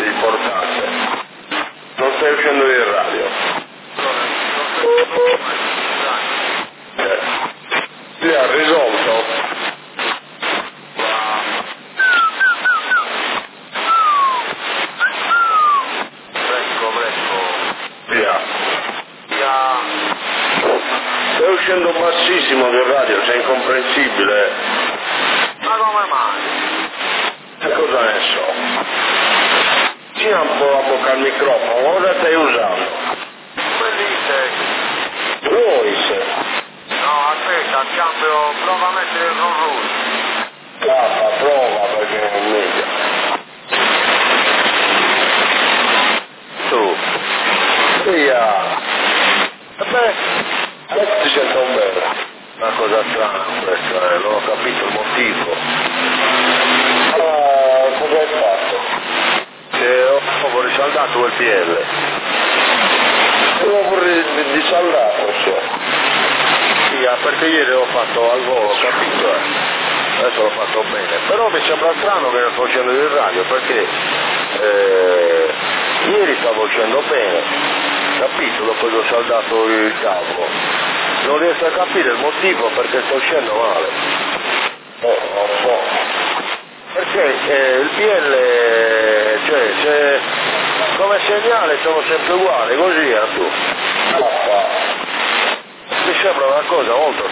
di importante. Non stai uscendo di radio. Ti ha risolto? Via. Stai uscendo bassissimo di radio, sei incomprensibile. Ma come mai? E cosa ne so? Gira un po' la bocca al microfono, cosa stai usando? Bellissimo. Voice. No, aspetta, cambio, prova a mettere il run. Prova perché è meglio. Tu. Via. Beh, adesso ti sento bene. Una cosa strana questa, non ho capito il motivo. Cosa hai fatto? Ho risaldato quel PL. Devo risaldato, cioè. Sì, perché ieri l'ho fatto al volo, ho capito, Adesso l'ho fatto bene. Però mi sembra strano che non sto uscendo di radio, perché ieri stavo uscendo bene, capito, dopo che ho saldato il cavo. Non riesco a capire il motivo perché sto uscendo male. Non so. Perché il PL, cioè, se come segnale sono sempre uguali, così tu. Mi sembra una cosa molto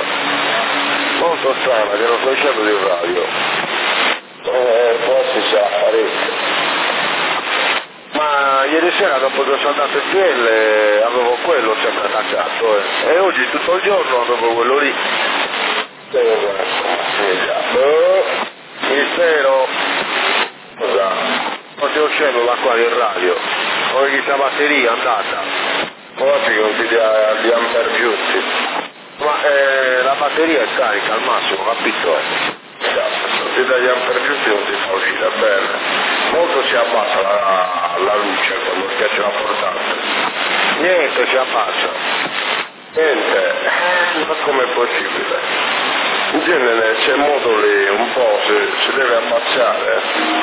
strana che non sto uscendo di radio. Forse c'è parecchio. Ma ieri sera dopo che ho saldato il PL avevo quello sempre attaccato e oggi tutto il giorno avevo quello lì. Mistero. Cosa? Non stiamo uscendo da qua in radio. Come questa batteria è andata. Oggi non ti dia gli ampere giusti. Ma la batteria è carica al massimo, capito? Se ti dà gli ampere giusti non ti fa uscire bene. Molto si abbassa la luce quando schiaccia la portante. Niente si abbassa. Niente, ma com'è possibile? In genere c'è modo lì, un po' si deve abbassare.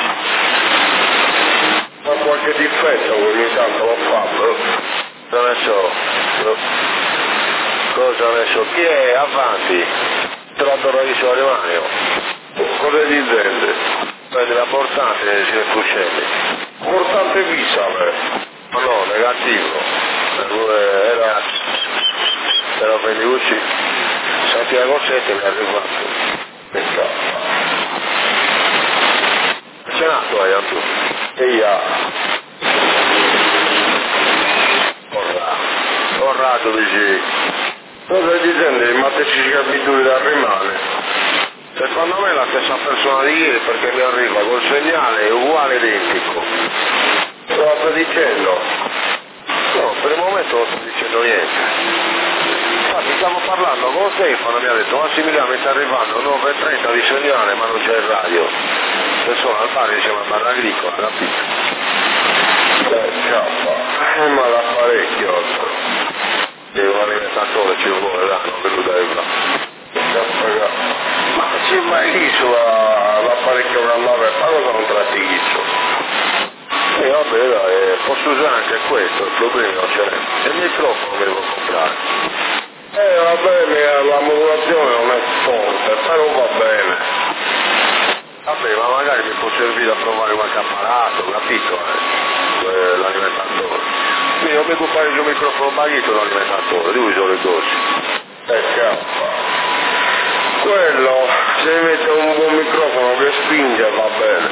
Ma qualche difetto ogni tanto lo fa, Non ne so. Cosa ne so? Chi è avanti? Te l'ho tornato alle mani. cosa gli intende? Prendi la portante e si cuscetti. Portante visale. Ma no, negativo. Era Vendiucci. Santiago 7 mi è arrivato. C'è nato tu. E io. Corrado dici. Cosa gli intende? Il matematici abitudini da rimane. Secondo me è la stessa persona di ieri perché mi arriva col segnale uguale identico. Cosa sta dicendo? No, per il momento non sto dicendo niente. Infatti stavo parlando con Stefano, mi ha detto Massimiliano mi sta arrivando 9.30 di segnale ma non c'è il radio. Se sono al bar insieme al bar agricola, capito? Ma l'apparecchio. Un alimentatore ci vuole, non venuto da là. Ma se mai visto l'apparecchio che andava e cosa non tratti chissà? E vabbè dai, posso usare anche questo, il problema non c'è. E il microfono me lo devo comprare. Va bene, la modulazione non è forte, però va bene. Vabbè, ma magari mi può servire a provare qualche apparato, capito? L'alimentatore. Quindi non mi può fare il mio microfono baghito l'alimentatore, lui sono le cose. Quello, se mette un buon microfono che spinge va bene.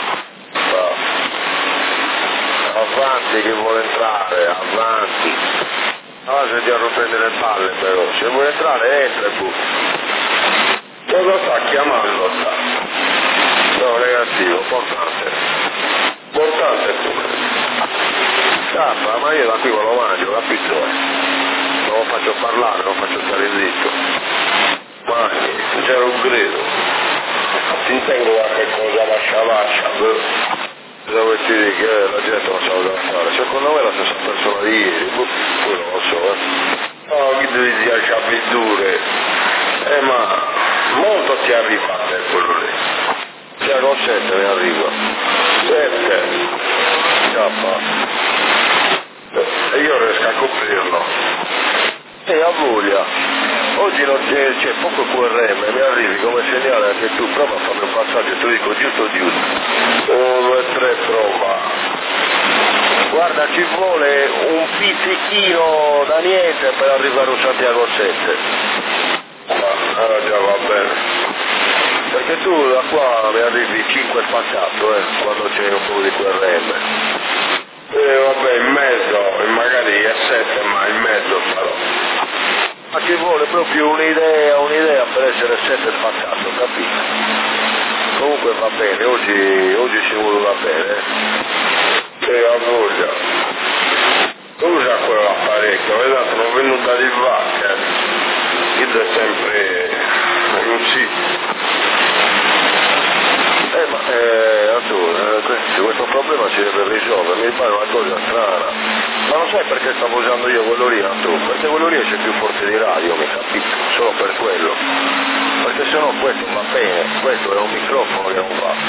Avanti che vuole entrare, avanti. Allora sentiamo prendere le palle però, se vuole entrare entra e bu. Cosa sta chiamando? No, negativo, portante. Portante pure. Scappa, ma io da qui me lo mangio, capito? Non lo faccio parlare, non faccio stare zitto. Ma c'era un grido. Ti intengo qualche cosa lascia. Cosa vuoi dire che la gente non sa cosa fare? Secondo me è la stessa persona di ieri, poi non lo so, No, chi devi dire che avventure? Ma molto ti arriva a te quello lì. C'è con 7 mi arriva. 7. E io riesco a coprirlo. E a voglia. Oggi non c'è poco QRM, mi arrivi come segnale anche tu, prova a farmi un passaggio, te lo dico giusto. 1, 2, 3, prova. Guarda, ci vuole un pizzichino da niente per arrivare a Santiago 7. Già va bene. Perché tu da qua mi arrivi 5 spaccato, quando c'è un po' di QRM. Vabbè, in mezzo, magari è 7, ma in mezzo farò. Ma ci vuole proprio un'idea per essere 7 spaccato, capito? Comunque va bene, oggi si vuole bene. A voglia. Usa quell'apparecchio, vedete, sono venuta di vacca. Io è sempre riuscito. Questo problema si deve risolvere, mi pare una cosa strana. Ma non sai perché stavo usando io quello lì, tu? Perché quello lì c'è più forte di radio, mi capito? Solo per quello. Perché sennò questo va bene, questo è un microfono che non va.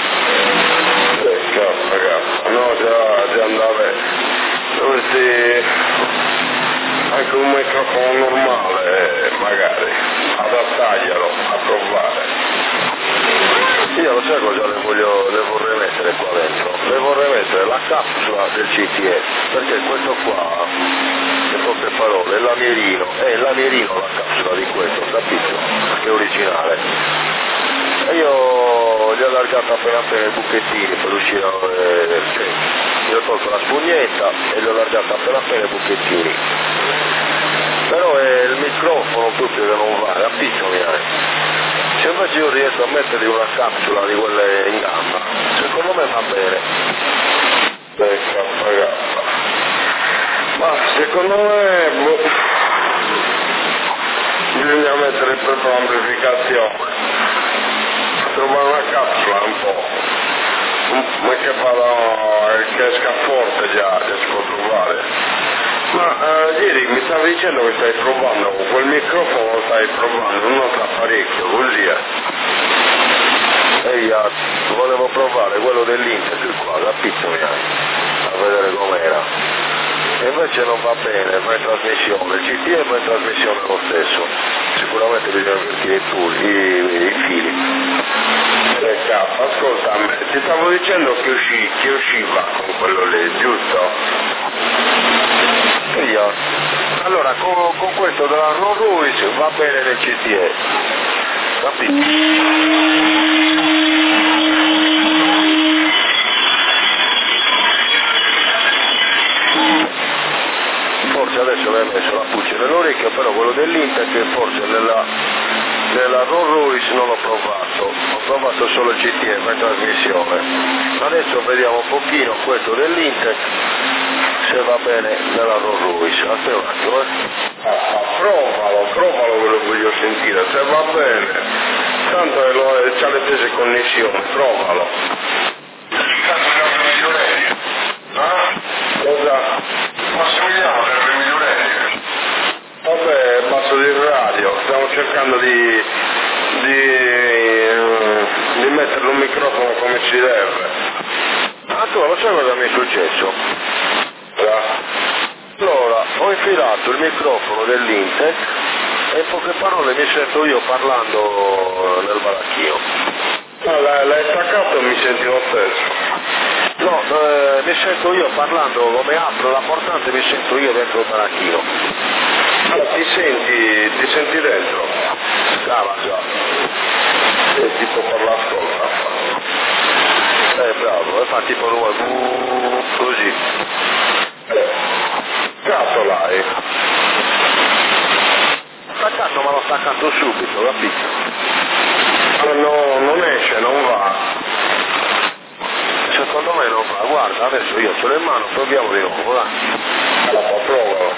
Ragazzi, no, già andava. Dovresti anche un microfono normale, magari, adattarglielo, a provare. Io lo sai cosa le vorrei mettere qua dentro? Le vorrei mettere la capsula del CTE, perché questo qua, in poche parole, è l'amierino la capsula di questo, capito? Che è originale. E io gli ho allargato appena i buchettini per uscire, gli ho tolto la spugnetta e gli ho allargato appena i buchettini. Però è il microfono proprio che non va, capito mi hai? Se invece io riesco a mettergli una capsula di quelle in gamba, secondo me va bene. Ma secondo me bisogna mettere proprio l'amplificazione, trovare una capsula un po', ma che esca forte già si può trovare. Ma ieri mi stavi dicendo che stai provando, quel microfono lo stai provando, un altro apparecchio, così volevo provare quello dell'Inter qua, capito a vedere com'era. E invece non va bene, fa in trasmissione, il CTE fa in trasmissione lo stesso. Sicuramente bisogna invertire i fili. Ascolta, ti stavo dicendo che usciva con quello lì, giusto? Allora con questo della Rolls Royce va bene nel CTE, capito? Forse adesso mi hai messo la puccia nell'orecchio, però quello dell'Inter che forse nella Rolls Royce non l'ho provato, ho provato solo il CTE per trasmissione. Adesso vediamo un pochino questo dell'Inter se va bene nella Rolls Royce. Aspetta un attimo, provalo che lo voglio sentire, se va bene, tanto c'ha le stesse connessioni, provalo. Cosa? Massimiliano per le migliorie. Vabbè, basso di radio, stiamo cercando di mettere un microfono come ci deve. Tu lo sai cosa mi è successo? Allora, ho infilato il microfono dell'Intec e in poche parole mi sento io parlando nel baracchino. L'hai staccato e mi senti lo stesso? No, mi sento io parlando, come apro la portante mi sento io dentro il baracchino. Ti senti dentro? Brava già. Tipo per l'ascolto. Bravo, fa tipo così. Cazzo l'hai? Staccato ma l'ho staccato subito, capito? No, non esce, non va. Secondo me non va, guarda, adesso io ce l'ho in mano, proviamo di nuovo, dai. Provalo.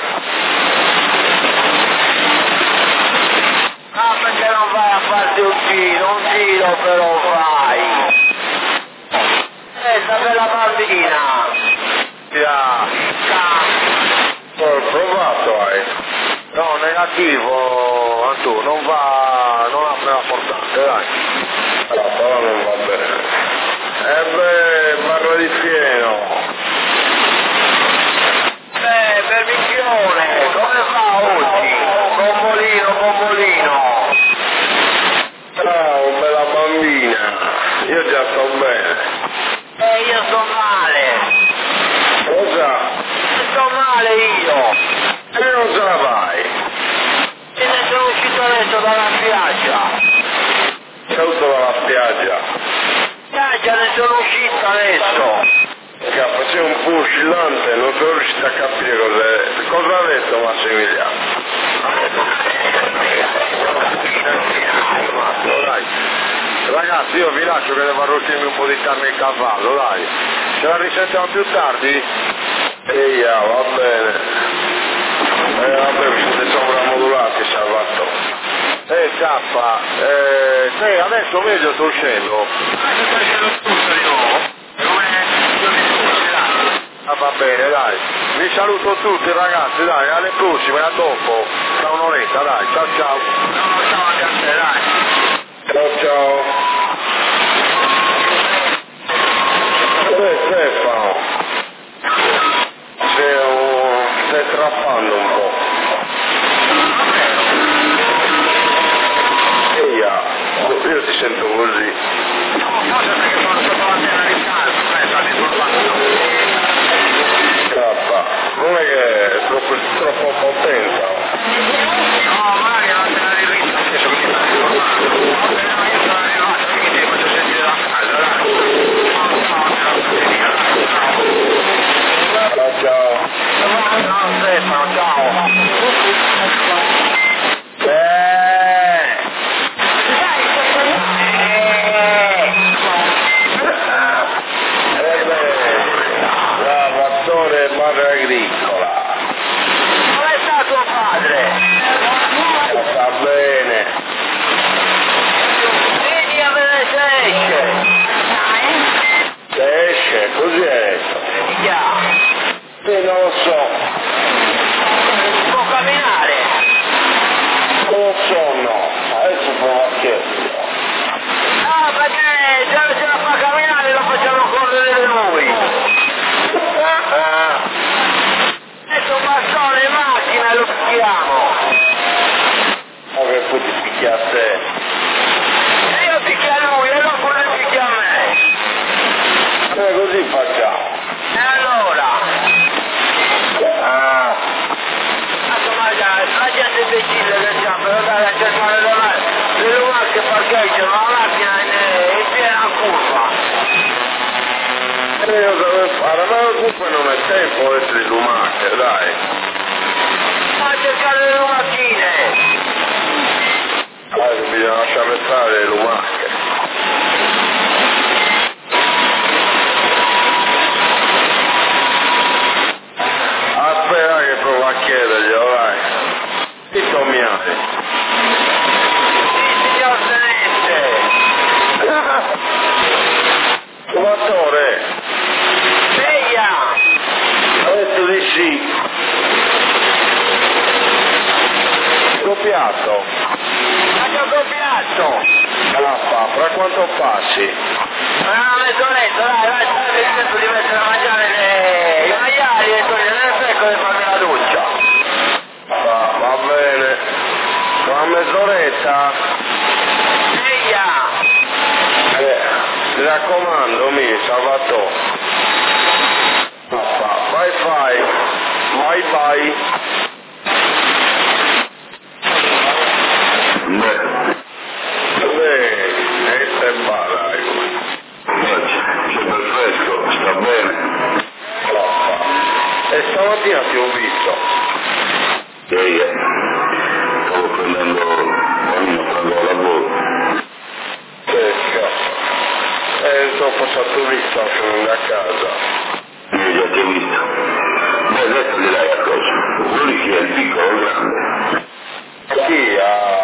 Perché non vai a farti un giro però vai. Questa bella bambina. Ho provato, No, negativo, Antù, non apre la portante, dai. La parola non va bene. Parla di pieno. oscillante, non sono riuscito a capire cosa ha detto Massimiliano. Dai. Ragazzi, io vi lascio che devo arrostirmi un po' di carne in cavallo, dai. Ce la risentiamo più tardi? Eia, va bene. Vabbè, mi siete sovramodulati, Salvatore. Zappa, te adesso meglio sto uscendo. Sto uscendo tutto di nuovo. Ah, va bene, dai. Vi saluto tutti ragazzi, dai, alle prossime, a dopo. Tra un'oretta, dai, ciao ciao. Ciao anche a te, dai. Ciao ciao. Stefano, stai trappando un po'. Eia, io ti sento così. Forse perché sono sotto l'antenna di calcio, sta disturbando. Cappa, non è che è troppo potenza. No, magari è l'antenna di ritmo stesso che mi sta disturbando. Vabbè, no, io sono arrivato, quindi ti faccio sentire da casa, dai. Ciao ciao. Ciao Stefano, ciao. Lavoratore barra agricola. Dove sta tuo padre? Sta bene. Vieni a vedere se esce. Se esce, così è. Non lo so. Può camminare? Non lo so, no. Adesso provo a chiederlo. No, perché già se la fa camminare lo facciamo correre noi. Adesso un bastone in macchina e lo picchiamo. Ma che poi ti picchia a te. E io picchio a lui e dopo lui picchia a me. Così facciamo. E allora? Insomma, la gente è imbecille che siamo, per andare a cercare le lumache che parcheggiano la macchina in piena curva. Io devo fare, ma comunque non è tempo di essere lumache, dai. Va a cercare le lumachine. Bisogna lasciare stare le lumache. Aspetta che provo a chiederglielo, dai. Chi sommiate? Signor Tenente. Fumatore, Sveglia. ha detto di sì. Doppiato. Ma che ho copiato? Fra quanto passi? Una mezz'oretta, dai, che sento di mettere a mangiare i maiali e togliere nel secco e farmi la doccia. Va bene. Tra mezz'oretta. Sveglia. Mi raccomando, Salvatore. Bye bye. E balla. C'è per fresco, sta bene. E stamattina ti ho visto. Stavo prendendo lavoro. Sono passato visto scendendo a casa. Io già ti ho visto. Adesso gli dai a cosa? Lui chi è il piccolo o il grande? Chi?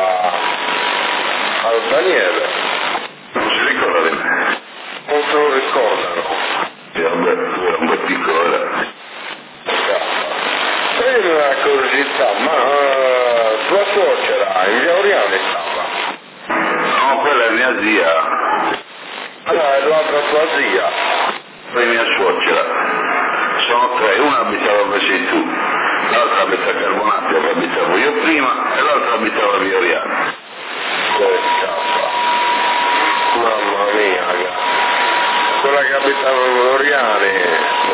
Al Daniele. Non si ricorda di me. Non se lo ricordano. Vabbè, tu era un po' piccolo, era. Io una curiosità, ma tua suocera in via Oriane stava? No, quella è mia zia. Ah, è l'altra tua zia? Poi mia suocera. Sono tre, una abitava dove sei tu, l'altra abita a Carbonati dove abitavo io prima e l'altra abitava a via Oriane. Che scappa. Mamma mia, quella che abitava a Oriane,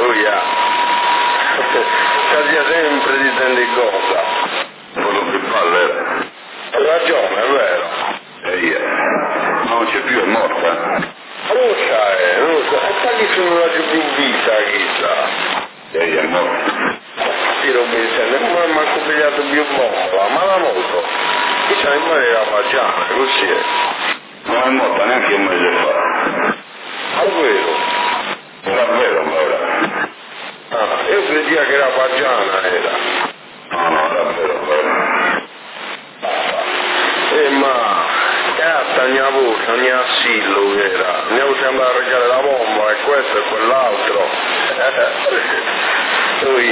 Cadia sempre di tendi cosa. Quello più palle era. Hai ragione, è vero. Ma non c'è più, è morta. Non sai, e tagli sono la più vita, chissà. E è morto. Sì, non mi sente, come mi ha copiato più bomba, ma la moto. Qui c'è in mare la pagiana, così è. Non è morta neanche un mese fa. Davvero? Davvero, allora. Ah, io credevo che era pagiana, era. No, davvero, allora. Ma cazzo, mia voce, mia assillo che era. Andiamo sempre a reggere la bomba, e questo e quell'altro. Lui.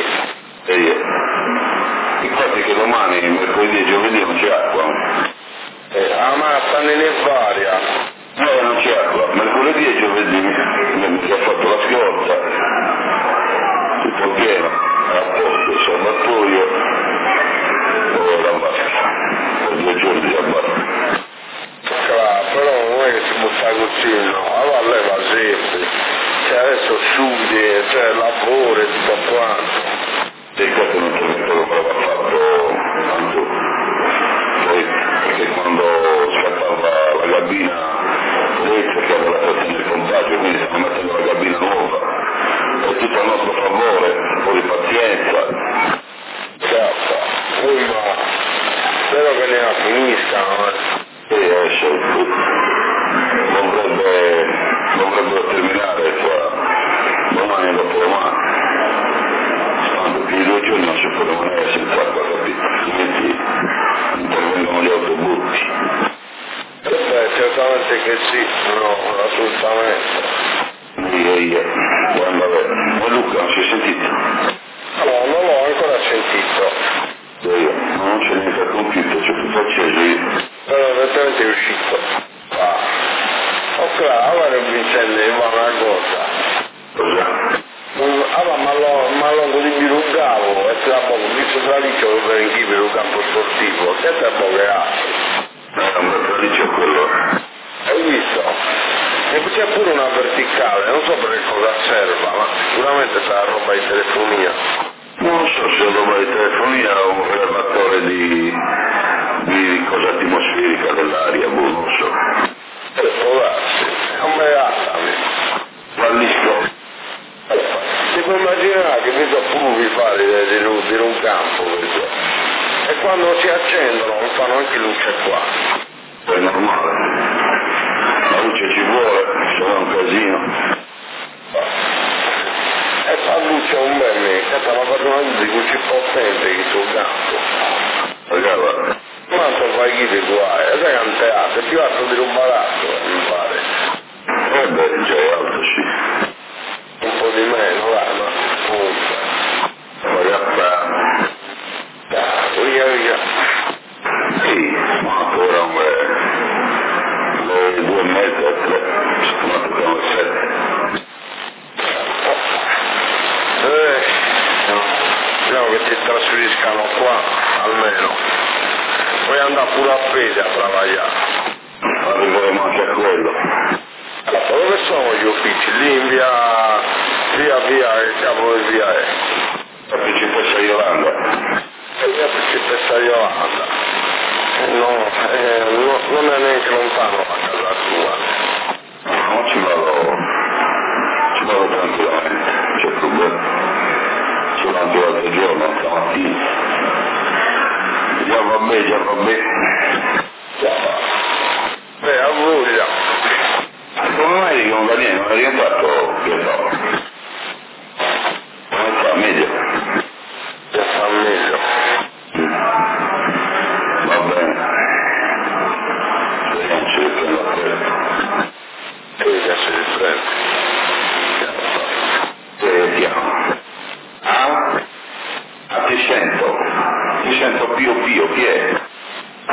Infatti che domani, mercoledì e giovedì non c'è acqua. Ma stanno in varia. No, non c'è acqua. Mercoledì e giovedì mi ha fatto la scorta. Tutto pieno, a posto, il salvatoio, la vasca. Per 2 giorni già basta. Claro, però non è che si butta così, no. Allora lei va sempre. Cioè adesso studi, cioè lavoro e tutto quanto. E questo è un intervento che aveva fatto tanto, perché quando scappava la cabina elettrica aveva fatto nel contagio, quindi stiamo mettendo la cabina nuova, è tutto a nostro favore, un po' di pazienza. Certo, ma spero che ne finiscano. E esce, dovrebbero terminare qua domani e dopodomani. Più di 2 giorni non si può rimanere senza acqua, capito? Altrimenti intervengono gli autobusi. Certamente che sì, no, assolutamente. Quando ma Luca non si è sentito? No, non l'ho ancora sentito. Non c'è niente al computer, c'è tutto acceso io. Però evidentemente è uscito. Ok, allora Vincenzo, va una cosa. Cosa? Allora, ma lo così mi rugavo, e tra poco, visto tra lì c'è per in chi per un campo sportivo, che tra poco è altro. Tra lì c'è quello. Hai visto? E poi c'è pure una verticale, non so per che cosa serva, ma sicuramente sarà roba di telefonia. Non so se è roba di telefonia o un rilevatore di cosa atmosferica dell'aria, non so. Può darsi, non me la Fallisco. si può immaginare che vedo pure fare di un campo, vedo. E quando si accendono non fanno anche luce qua. È normale. La luce ci vuole, se no è un casino. E fa luce un bel mese, ma faccio una luce così potente che sul campo. Ragazzi, Quanto fai chi di guai? E sai che è un teatro, è più alto di un baratto, mi pare. beh, già è alto, sì. Un po' di meno, va, ma comunque. Ragazzi, Via. sì, ma ora le 2:30, 3, ma toccano le 7. Speriamo che ti trasferiscano qua, almeno. Puoi andare pure a piedi a lavorare. Arriveremo anche a quello. Dove sono gli uffici? Lì in via, che capo di via è? La principessa Yolanda. Via Principessa Yolanda. No, non è neanche lontano la casa tua. No, ci vado tranquillamente, non c'è problema. Ci vado anche l'altro giorno, stamattina. Già vabbè. A voglia. Come mai che non va niente? Non è diventato, che so, come sta, meglio? Già sta meglio. Va bene. Speriamo ci riprenda presto. Che si riprende. Vediamo. Ah, ti sento pio, chi è?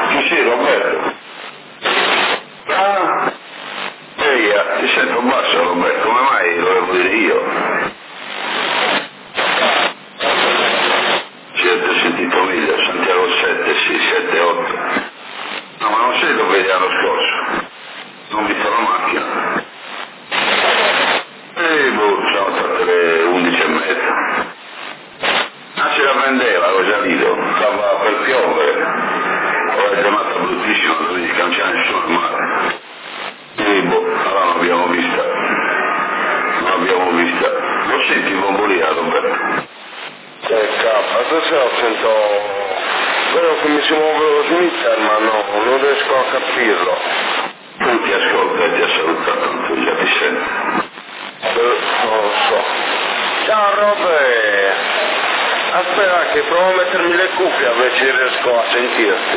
stasera sento, vedo che mi si muove lo Smith, ma no, non riesco a capirlo. Non ti ascolta e ti ha salutato, tanto già ti sente. Non lo so. Ciao Robert! Aspetta che provo a mettermi le cuffie a vedere se riesco a sentirti.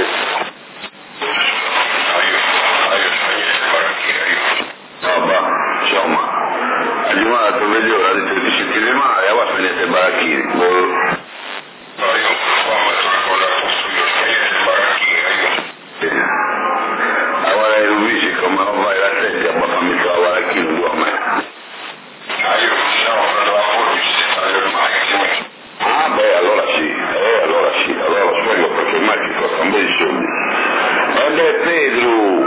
Insomma, a giornata per vegliore ha detto che ti sentivi male, ora spegnete i baracchini. No, io qua metto una cosa a posto io, spegnete i baracchini, io. Allora i Luigi, come non vai la senti, poi fammi trovare il baracchino tu a me. Io siamo per la forbice, le macchine. Ah beh, allora sì, allora lo spiego perché mai ti costa un bel di soldi. E beh Pedro!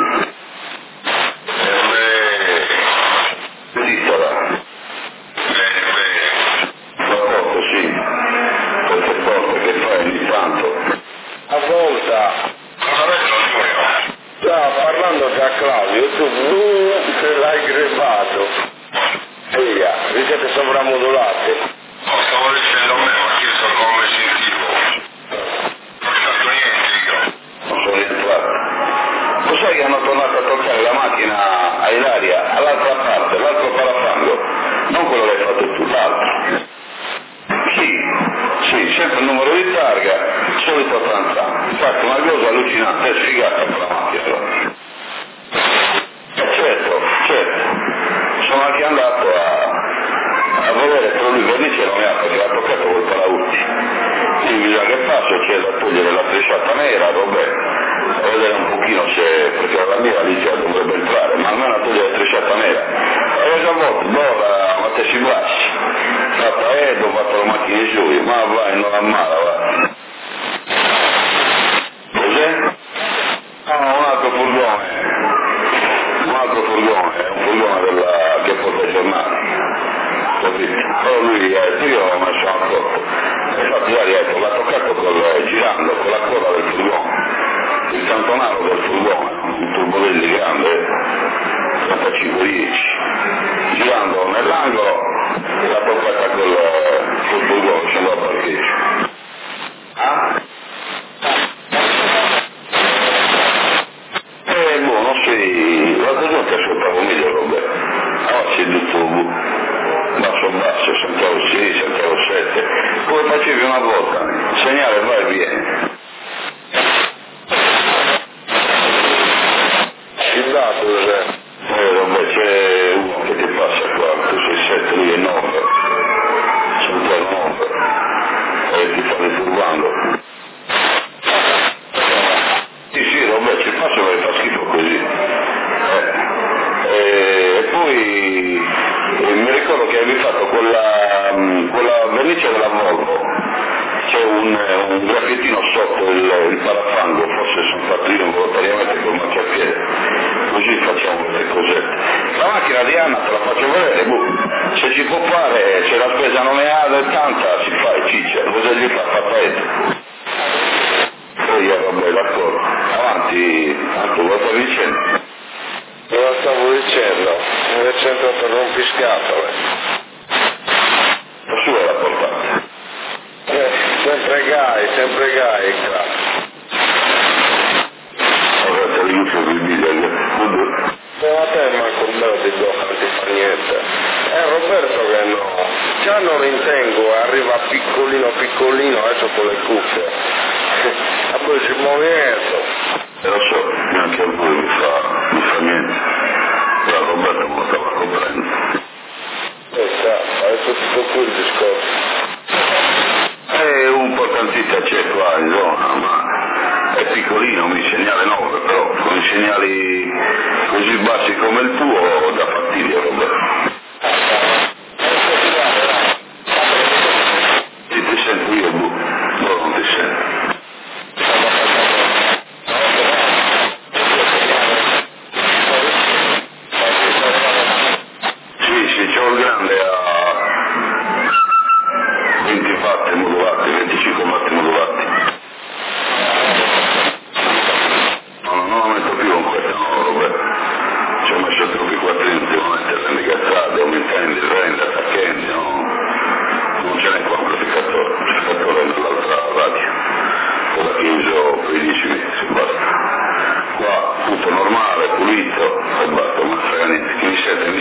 Claudio, tu te l'hai grebato. Via, vi siete sovramodulati. No, stavo dicendo a me, ma chiesto come sentivo. Non ho fatto niente io. Non sono rientrato. Lo sai che hanno tornato a toccare la macchina a Ilaria, all'altra parte, l'altro parafango, non quello che hai fatto tu, l'altro. Sì, sempre il numero di targa, solito Tranzano. Infatti una cosa allucinante, è sfigata quella macchina. Certo, sono anche andato a vedere, però lui vernice non mi ha perché l'ha toccato col parautti. Quindi bisogna che passo, c'è da togliere la trecciata nera, vabbè, a vedere un pochino se, perché la mia lì già dovrebbe entrare, ma almeno a togliere la trecciata nera. E già molto, ma te si bassi. Fatta ho fatto la macchina giù, ma vai, non ammala, va. Cos'è? Ah, un altro furgone. È un furgone che porta i giornali, capito? Però lui, io non me ne sono accorto, infatti l'ha toccato girando con la coda del furgone, il cantonaro del furgone, un turbovelli grande, 35-10, girando nell'angolo, l'ha toccata col furgone, scendo al parcheggio. Ah? Non sei, l'altro giorno ti ascoltavo meglio Roberto, allora sei tutto basso, sentiamo 6, sentiamo 7, come facevi una volta, segnale vai e vieni. Chi dà cos'è? Roberto, c'è uno che ti passa qua, tu sei 7, lui è 9, sentiamo 9, e ti sta disturbando. Sì, Roberto, ci faccio perché fa schifo così. E poi mi ricordo che avevi fatto quella vernice della Volvo, c'è un graffiettino sotto il parafango, forse sono fatto io volontariamente col marciapiede, così facciamo queste cosette. La macchina di Anna te la faccio vedere, se ci può fare, se la spesa non è tanta si fa e ciccia, cosa gli fa paese? Poi vabbè, d'accordo, avanti, tanto lo stavi dicendo? Non lo stavo dicendo, mi è sempre per rompiscatole. La sua è la portata. Sempre gai, claro. Allora te l'aiuto per il biglietto. Ma a te manco un bello di dopo, non ti fa niente. Roberto che no. Già non rintengo, arriva piccolino, adesso con le cuffie. A poi si movimento. Lo so, neanche a voi mi fa niente. Però Roberto me lo stava coprendo. Adesso tutto qui il discorso. Un po' tantita c'è qua in zona, ma è piccolino, mi segnale 9, però con i segnali così bassi come il tuo dà fastidio, Roberto. Sì, ti sento io, non ti sento. Sì, c'ho il grande a 20 watt modulati, 25 watt modulati. Non lo metto più con questa, no, Roberto. Ci ho messo troppi quattrini ultimamente, rendi cazzate, aumenti, rende, attacchendi, no? Non ce n'è qua un amplificatore nell'altra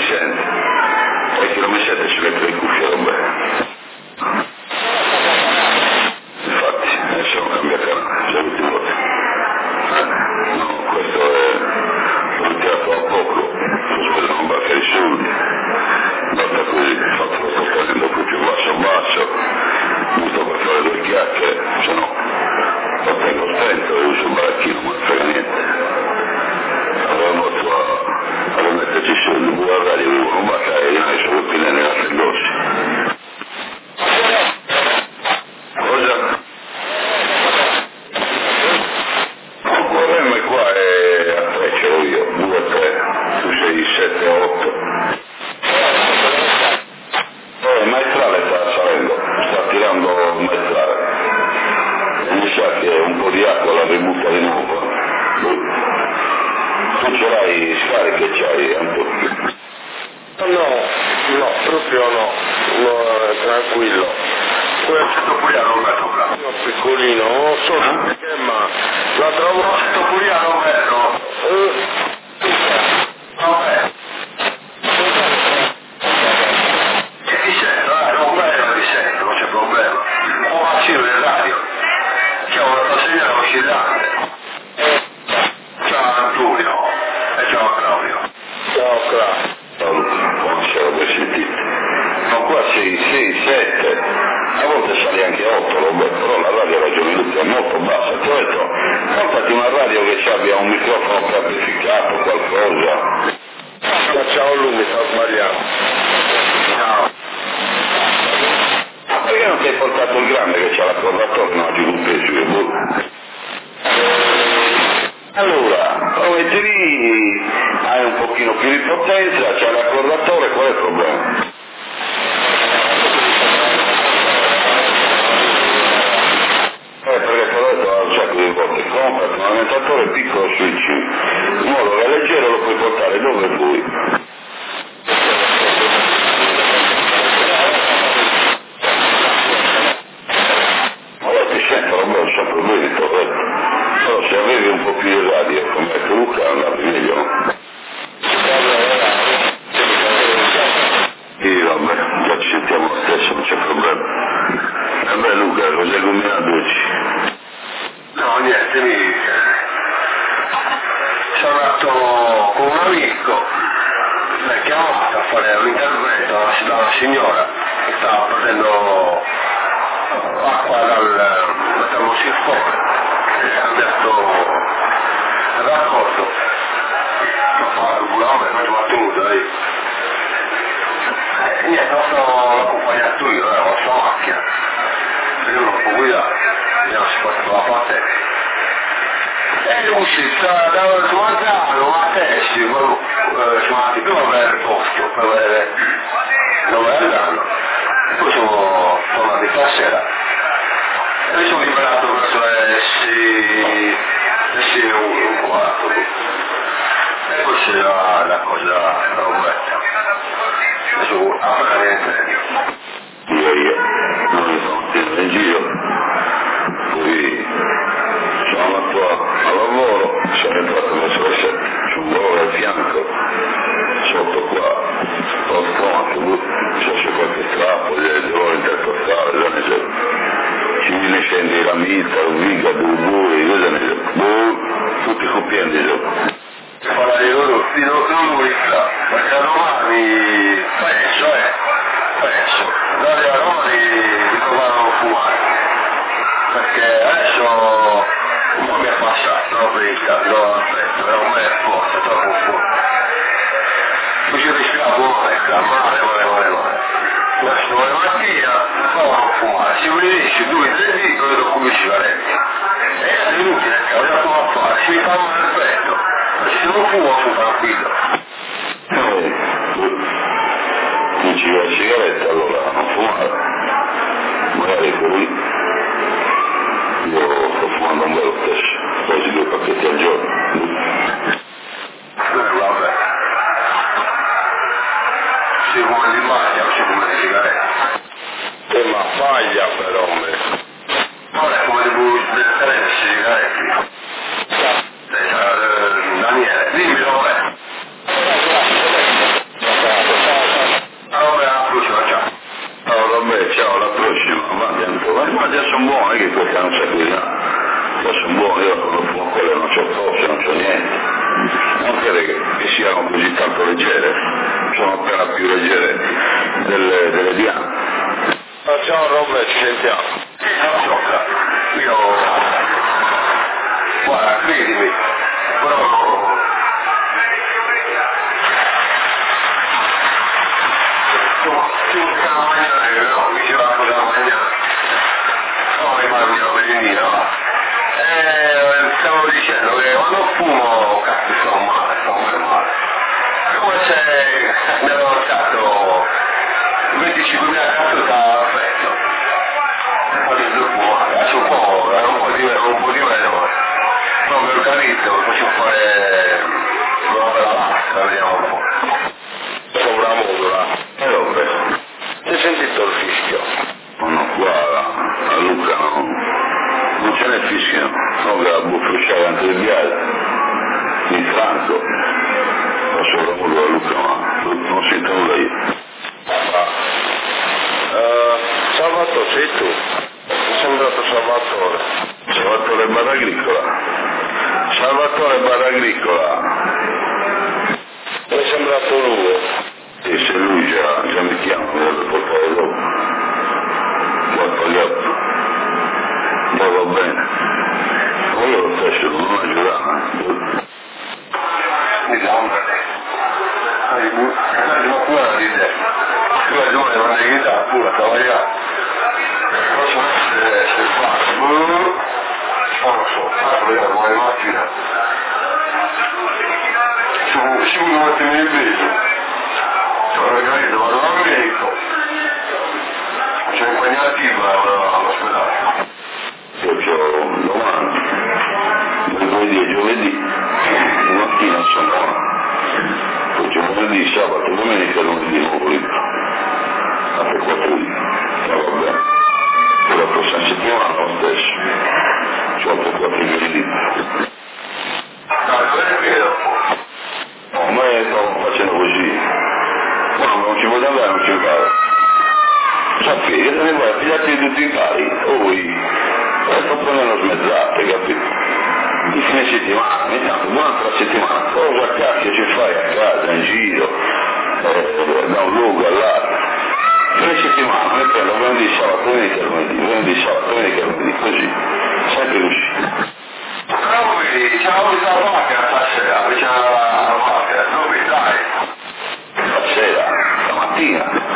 sente. E chi non mi sente ci mette le cuffie, va bene. Infatti, siamo cambiati canale, già 20 volte. No, questo è ritirato a poco, spero non basta i soldi. Basta così, fatto lo sto facendo più basso, mi sto per fare 2 chiacchiere, se no lo tengo stento e uso il baracchino, ma non frega niente. Allora molto a metterci soldi, pure a radio, non basta e io ne sono più nelle altre dosi. Cosa? Il QRM qua è a 3, ce l'ho io, 2 a 3, tu sei 7 a 8. Il maestrale sta salendo, sta tirando il maestrale. E mi sa che un po' di acqua la ributta di nuovo. Tu ce l'hai scariche, c'hai Antonio? No, proprio no, tranquillo. Quello Topoliano non metto qua. Uno piccolino, non so perché, ma la trovo... Topoliano non metto. Vabbè. E ti sento, non bello ti sento, non c'è problema. Ho vaccino nel radio. C'è una segnale oscillante. Ciao Antonio. E ciao Claudio. Ciao Claudio. Non ce l'ho sentito. Ma qua 6, 7, a volte sale anche 8, però la radio ragionevole è molto bassa. Ti ho detto, portati una radio che abbia un microfono preamplificato, qualcosa. Ciao lui, sta sbagliando. Ciao. Ma perché non ti hai portato il grande che c'ha l'accordatore, non oggi con peso? Allora, lo metti lì, hai un pochino più di potenza, c'è l'accordatore, qual è il problema? Perché te l'ho detto un sacco di volte, comprati un alimentatore piccolo switch, in modo che leggero lo puoi portare dove vuoi. Ma io ti sento, non me lo sapevo bene, ti ho detto. Però se avevi un po' più di radio come Luca andavi meglio, no? Sì, vabbè, già ci sentiamo lo stesso, non c'è problema. Vabbè Luca, cos'hai combinato oggi? No, niente, sono andato con un amico, mi ha chiamato a fare un intervento da una signora che stava prendendo acqua dal termosifone e ha detto raccolto. Non ci ho tenuto lì. Niente, non sono accompagnato io, ho la sua macchina, perché io non può guidare, vediamo se porta la patente. E lui sta da Mazzano a Testi, siamo andati prima per il posto, per vedere dove andranno, poi siamo tornati stasera e mi sono liberato verso le 6:15 e poi c'era la cosa da Roberta. Adesso appena rientrare. Io, noi siamo in giro, poi sono andato al lavoro, sono entrato verso le 7, c'è un lavoro al fianco, sotto qua, ho stomaco, c'è qualche strappo, devo intercostare, ci ne scende la mita, il viga, tutti copiando. Fare di loro, non perché a domani penso, dare a domani di provare a fumare, perché adesso non mi è passato, lo aspetto, però a me è forte, troppo forte. Mi ci rischiavo male. Adesso domani mattina provano a fumare, si unisce 2-3 dì, poi lo cominci la retta. E è inutile, ho come a fare, si mi fa un effetto. Se non fumo sono tranquillo. Dici la sigaretta, allora non fumare. Magari così. Io sto fumando un bello stesso, quasi 2 pacchetti al giorno. Vabbè. Si fuma di maglia o si fuma di sigaretta? Ma faglia però, me. Non è come delle sigarette. Daniele, dimmi dov'è. ma già sono buoni che questi non c'è qui, no? Già sono buoni, io quando fumo quello non c'ho tosse, non c'ho niente. Non crede che siano così tanto leggere, sono appena più leggere delle Diane. Ciao Robert, ci sentiamo. Ciocca, io... Guarda, credimi, però... Ci possiamo mangiare, no? Mi ci va a mangiare. No, mi mangiano venire, va. Stavo dicendo che quando fumo, cazzo, sto male. Come se mi hanno lasciato 25.000 cazzo da affetto. E poi devo fumare. Adesso un po' di meno, non mi organizzo, faccio fare una bella pasta, vediamo un po'. Sopra la motola. E vabbè. Ti hai sentito il fischio? No, qua a Lucca non ce n'è fischio, no che la buffusciava anche il viaggio, in Franco, da sopra quello a Lucca, ma non sento nulla io. Salvatore, sei tu? Mi è sembrato Salvatore. Salvatore Barra Agricola. Salvatore Barra Agricola. Mi è sembrato lui. E se lui già mi chiama, mi deve portare dopo. Già pagato. Poi va bene. Poi io lo stesso non aiutava. Mi dà una pure di te. Io domani non hai chitarra pure, travagliare. Posso essere fatto. Non lo so, vedere come macchina. Ci vuole un attimo di beso. Sono capito, vado da medico. C'è impegnativa all'ospedale. Io c'ho domani, mercoledì e giovedì, mattina sono là. Poi c'è venerdì, sabato, domenica e lunedì nuovo libro. Anche 4 lì. Va bene. Per la prossima settimana lo stesso. C'ho altri 4 libri. Dove è vero? No, ma stavo facendo così. No, non ci vuoi andare, non ci fare. Sappi, che te ne vai a pigliarti tutti i cari. Sto prendendo smezzate, capito? Di fine settimana, ogni tanto, durante la settimana, cosa cacchio ci fai a casa, in giro, da un luogo all'altro. Fine settimana, mi prendo venerdì, sabato, domenica, lunedì, così, sempre così. Però vedi, c'è la vita la macchina stasera, vicino alla macchina, non mi dai. Stasera, stamattina.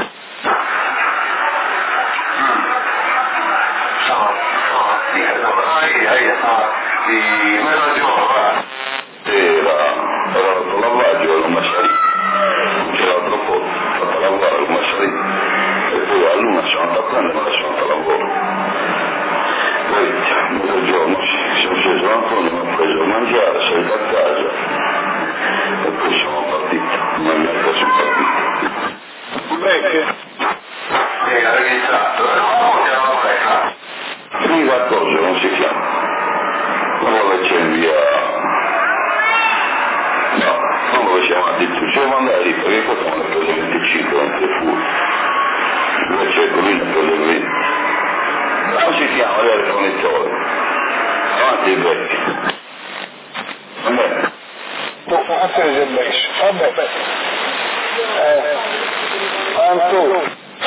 Di mezzogiorno, va? Era l'altro lavaggio al Massari, non c'era troppo, ho fatto lavorare al Massari e poi a luna sono andato a prendere, ma sono andato a lavoro. Poi mezzogiorno sono sceso l'Antonio, mi ho preso a mangiare, sono andato a casa e poi sono partito, ma mi ha sono partito. Break? Ha registrato, non chiama break? Sì, qualcosa non si chiama. Quello che c'è in via... No, non lo chiamati tu, ci devo andare lì perché qua sono le prese 25 anche fuori. Dove c'è qui le prese 20. Non si chiama, lei è il fornitore. Avanti il vecchio. Va bene. Ha preso il beso, vabbè. Antonio.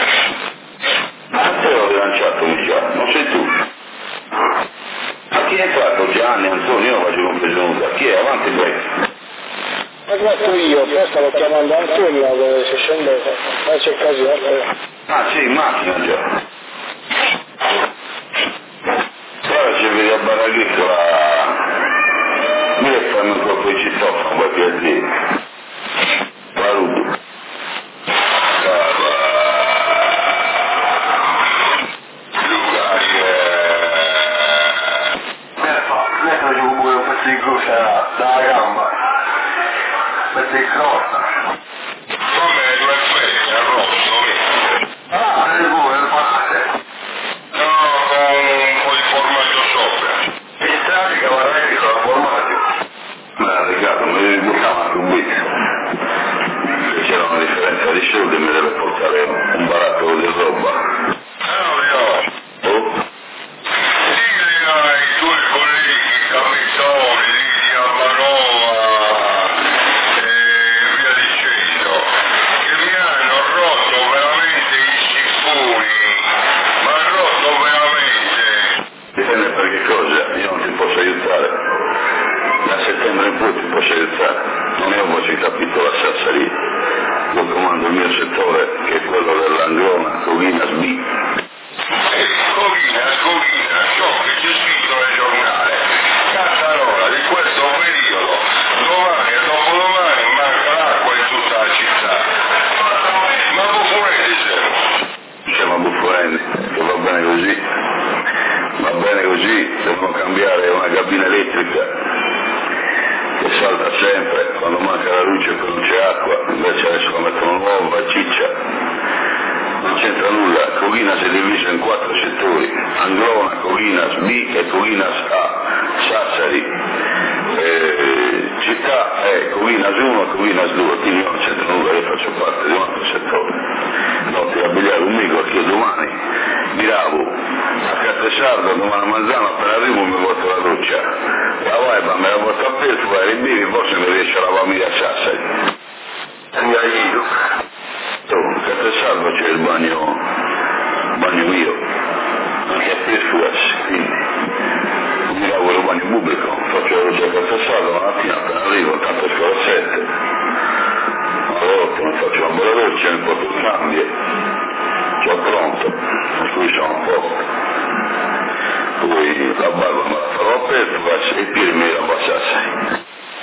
A te l'ho rilanciato un già, non sei tu. Ma chi è entrato? Gianni, Antonio, io facevo un presunta. Chi è? Avanti il vecchio. Ho fatto io, poi stavo chiamando Antonio dove si scendeva, ma c'è occasione. Ah, sì, in macchina già. Ora ci vedi a Barra Agricola, mi fanno un colpo di citofono, poi piazzino. Valuto. Si crucia dalla gamba, mette il crosta. Come è rosso, ah, è pure, così, devono cambiare una cabina elettrica che salta sempre quando manca la luce e poi non c'è acqua, invece adesso la mettono nuova, ciccia, non c'entra nulla. Coghinas è diviso in 4 settori: Anglona, Coghinas B e Coghinas A. Sassari città è Coghinas 1 e Coghinas 2, quindi non c'entra nulla, io faccio parte di un altro settore. Notte a Bigliare un mico che io domani mi lavo a Cattesardo, domani a Manzano, appena arrivo mi porto la doccia, la web me la porto a Pesco e ribevi, forse mi riesce a lavarmi a Sassari. A Cattesardo c'è il bagno mio, anche a Pesco, quindi mi lavoro il bagno pubblico, faccio la doccia a Cattesardo la mattina appena arrivo, tanto esco alle 7, alle 8 mi faccio una bella doccia, mi porto il cambio, già pronto, per cui sono a posto. Poi la barba me la farò aperta e i piedi mi lavo a Sassari.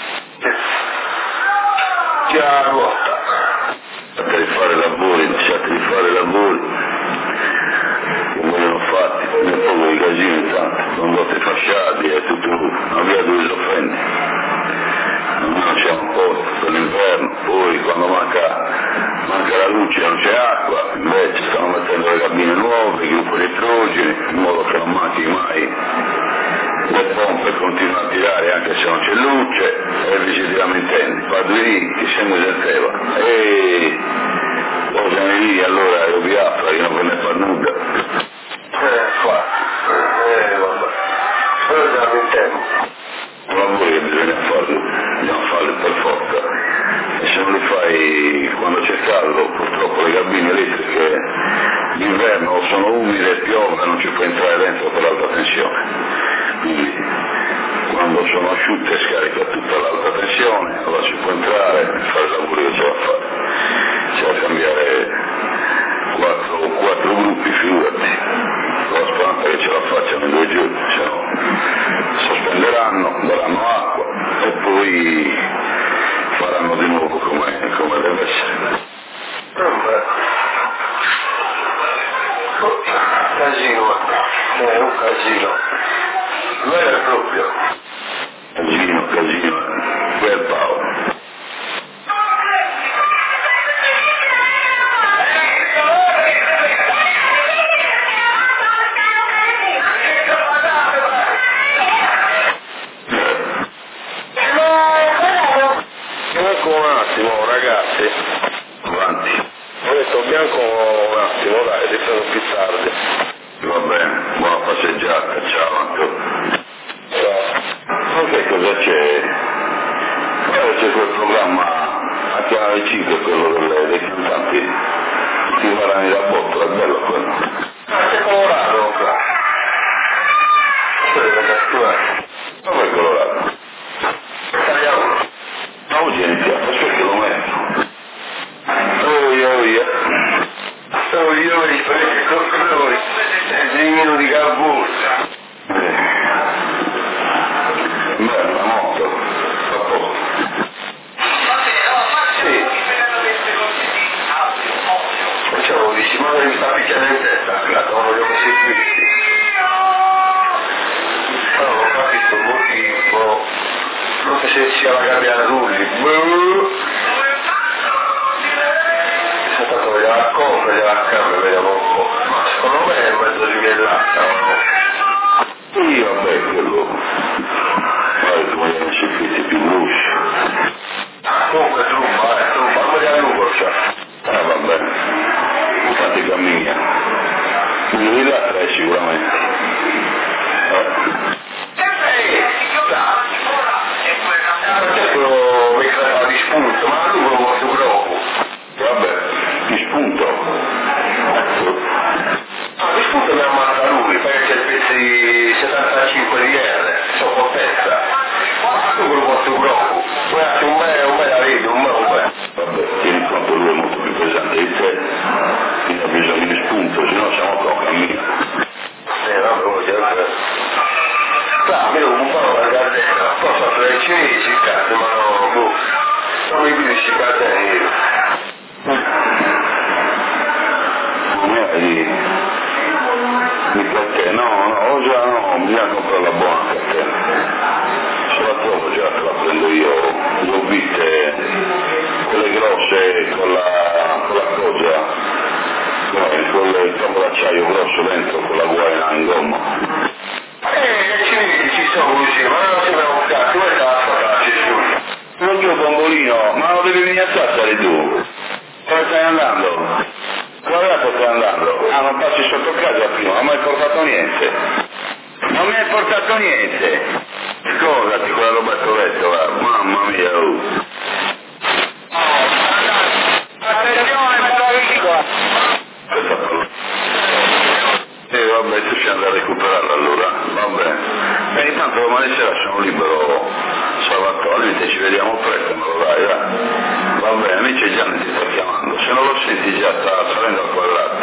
Già ruota. Lasciate di fare lavori che vogliono fatti, ne poco di casino intanto, condotte fasciati e tutto una via dove si offende. Non c'è un posto per l'inverno, poi quando manca la luce non c'è acqua, invece stanno mettendo le cabine nuove, i gruppi elettrogeni, in modo che non manchi mai. Le pompe continuano a tirare anche se non c'è luce e vi si lamentano. Padri che se ne senteva. E cosa ne lì allora io vi apro, io non ve ne fa nulla. Vabbè. Però se lamentemo. Un lavoro che bisogna farlo per forza. E se non li fai quando c'è caldo, purtroppo le cabine elettriche d'inverno sono umide, piove, non ci puoi entrare dentro per l'alta tensione. Quindi quando sono asciutte scarica tutta l'alta tensione, allora si può entrare e fare il lavoro che c'è da fare. C'è da cambiare 4 gruppi, figurati, con la speranza che ce la facciano in 2 giorni, se no sospenderanno, daranno acqua e poi faranno di nuovo come deve essere. Casino, è un casino. Vero e proprio. Casino, quel Paolo. Bianco un attimo, ragazzi. Avanti. Ho detto Bianco un attimo, dai, riprendo più tardi. Va bene, buona passeggiata, ciao Antonio. Ciao. Che cosa c'è? C'è quel programma a Canale 5, quello dei cantanti, tutti i varani da bottola, è bello quello. C'è colorato qua. Dove è colorato? Tagliamo. Ma oggi è iniziato, aspetta che lo metto. Dimino di carbone. Beh, la moto, a posto. Sì. Facciamo vicino, ma mi sta picchiando in testa, non vogliamo seguirsi. Però non capisco il motivo. Non so se sia la gabbia Rulli. Tanto vediamo la compra, vediamo la camera, vediamo un po'. Ma secondo me è mezzo livellata, no? Sì, vabbè, quello. Guarda, come non c'è più luce. Comunque tromba, ma di a lungo c'è. Vabbè, infatti cammina. Lui là tre sicuramente. Quello mi crea di spunto, ma lui lo molto troppo. Vabbè, di spunto. Di spunto mi ammazza lui, perché c'è il pezzo di 75 di R, sono contenta. Ma tu quello molto troppo. Guarda, un me la vedi, un me. Vabbè, tieni conto lui è molto più pesante di te, quindi ha bisogno di spunto, se no siamo qua a cammina. Vabbè, come c'è il mi devo occupare la gardena, posso fare i cinesi, cazzo, ma no, non mi piace i gardeni. Perché? No, già no, andiamo a comprare la buona anche a te. Se la trovo già te la prendo io, le ho viste quelle grosse con la cosa, con il capo d'acciaio grosso dentro, con la guaina in gomma. Ci sono così, ma non si un cazzo, dove sta la sua su? Non giù Bombolino, ma non devi venire a Sassari tu? Dove stai andando? Guardate stai andando? Ah, non passi sotto casa prima, non mi hai portato niente. Non mi hai portato niente. Scusati, quella Roberto Letto, va. Mamma mia, Attenzione, bravissima! Questa parola. Vabbè, tu ci andai a recuperarla allora, vabbè. E intanto domani sera sono libero, Salvatore, ci vediamo presto, me lo dai, va? Va bene, amici Gianni ti sta chiamando, se non lo senti già sta salendo al quadrato.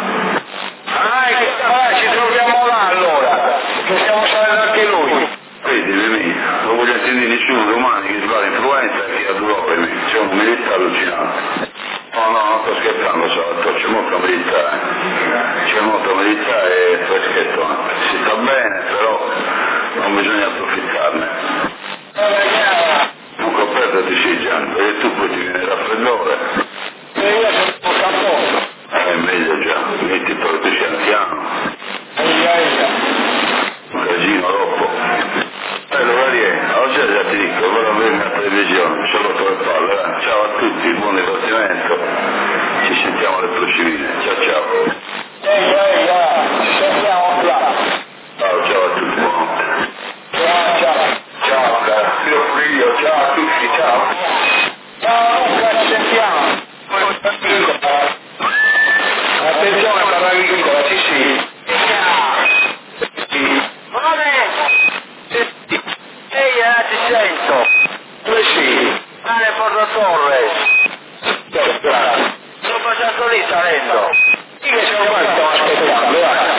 Ci troviamo là allora, che stiamo salendo anche noi. Vedi, Mimì, non voglio sentire nessuno domani che si fa l'influenza e che a due Mimì, c'è un'umidità allucinante. No, non sto scherzando, Salvatore, c'è molta umidità, c'è molta umidità e freschetto anche. Si sta bene, però non bisogna approfittarne. Non perderti sì Gianni, perché tu poi ti viene il raffreddore. E io sono un capo. Meglio già, metti per tu sei anziano. Un casino dopo. Allora oggi già ti dico, ora vedi la televisione, solo per le palle, ciao a tutti, buon divertimento, ci sentiamo alle prossime, ciao ciao. Ci sentiamo là. Ciao a tutti, buonanotte. Ciao, caro figlio, ciao a tutti, ciao. Ciao Luca, ci sentiamo. Attenzione per la vicola, sì. Ti sento. Dove sei? Nelle Porto Torre. Sono passato lì salendo. Io che sono qua, stavo aspettando, guarda.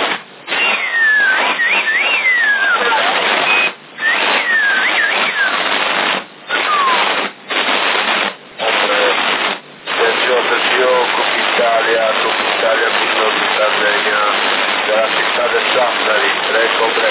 Coppa Italia, Pino di Sardegna, della città del Sassari, 3 con 3.